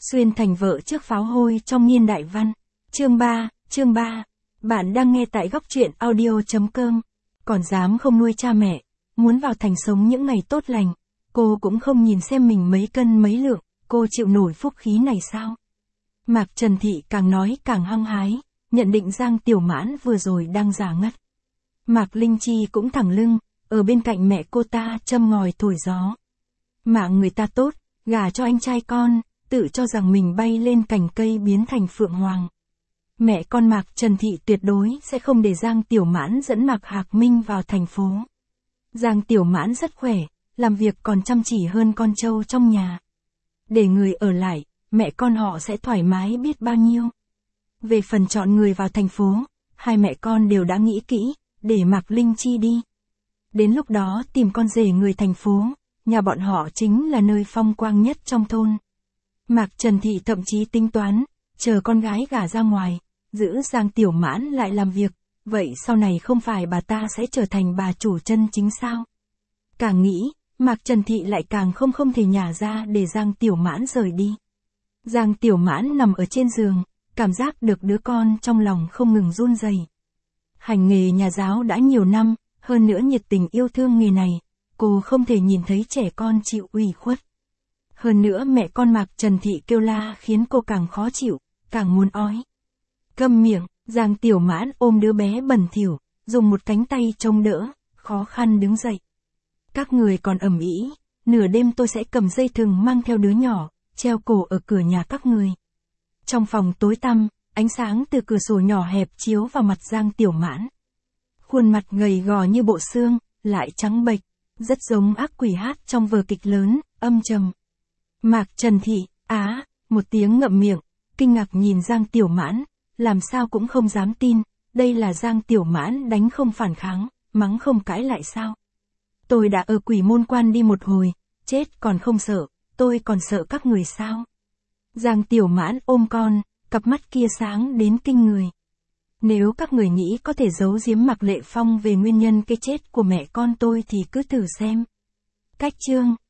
Xuyên thành vợ trước pháo hôi trong niên đại văn. Chương 3. Bạn đang nghe tại góc truyện audio.com. Còn dám không nuôi cha mẹ, muốn vào thành sống những ngày tốt lành, cô cũng không nhìn xem mình mấy cân mấy lượng, cô chịu nổi phúc khí này sao? Mạc Trần Thị càng nói càng hăng hái, nhận định Giang Tiểu Mãn vừa rồi đang giả ngất. Mạc Linh Chi cũng thẳng lưng, ở bên cạnh mẹ cô ta châm ngòi thổi gió. Mạng người ta tốt, gả cho anh trai con, tự cho rằng mình bay lên cành cây biến thành phượng hoàng. Mẹ con Mạc Trần Thị tuyệt đối sẽ không để Giang Tiểu Mãn dẫn Mạc Hạc Minh vào thành phố. Giang Tiểu Mãn rất khỏe, làm việc còn chăm chỉ hơn con trâu trong nhà. Để người ở lại, mẹ con họ sẽ thoải mái biết bao nhiêu. Về phần chọn người vào thành phố, hai mẹ con đều đã nghĩ kỹ, để Mạc Linh Chi đi. Đến lúc đó tìm con rể người thành phố, nhà bọn họ chính là nơi phong quang nhất trong thôn. Mạc Trần Thị thậm chí tính toán, chờ con gái gả ra ngoài, giữ Giang Tiểu Mãn lại làm việc, vậy sau này không phải bà ta sẽ trở thành bà chủ chân chính sao? Càng nghĩ, Mạc Trần Thị lại càng không thể nhả ra để Giang Tiểu Mãn rời đi. Giang Tiểu Mãn nằm ở trên giường, cảm giác được đứa con trong lòng không ngừng run rẩy. Hành nghề nhà giáo đã nhiều năm, hơn nữa nhiệt tình yêu thương nghề này, cô không thể nhìn thấy trẻ con chịu ủy khuất. Hơn nữa mẹ con Mạc Trần Thị kêu la khiến cô càng khó chịu, càng muốn ói. Câm miệng, Giang Tiểu Mãn ôm đứa bé bẩn thỉu, dùng một cánh tay chống đỡ, khó khăn đứng dậy. Các người còn ầm ĩ, nửa đêm tôi sẽ cầm dây thừng mang theo đứa nhỏ, treo cổ ở cửa nhà các người. Trong phòng tối tăm, ánh sáng từ cửa sổ nhỏ hẹp chiếu vào mặt Giang Tiểu Mãn. Khuôn mặt gầy gò như bộ xương, lại trắng bệch, rất giống ác quỷ hát trong vở kịch lớn, âm trầm. Mạc Trần Thị, một tiếng ngậm miệng, kinh ngạc nhìn Giang Tiểu Mãn, làm sao cũng không dám tin, đây là Giang Tiểu Mãn đánh không phản kháng, mắng không cãi lại sao. Tôi đã ở Quỷ Môn Quan đi một hồi, chết còn không sợ, tôi còn sợ các người sao. Giang Tiểu Mãn ôm con, cặp mắt kia sáng đến kinh người. Nếu các người nghĩ có thể giấu giếm Mạc Lệ Phong về nguyên nhân cái chết của mẹ con tôi thì cứ thử xem. Cách chương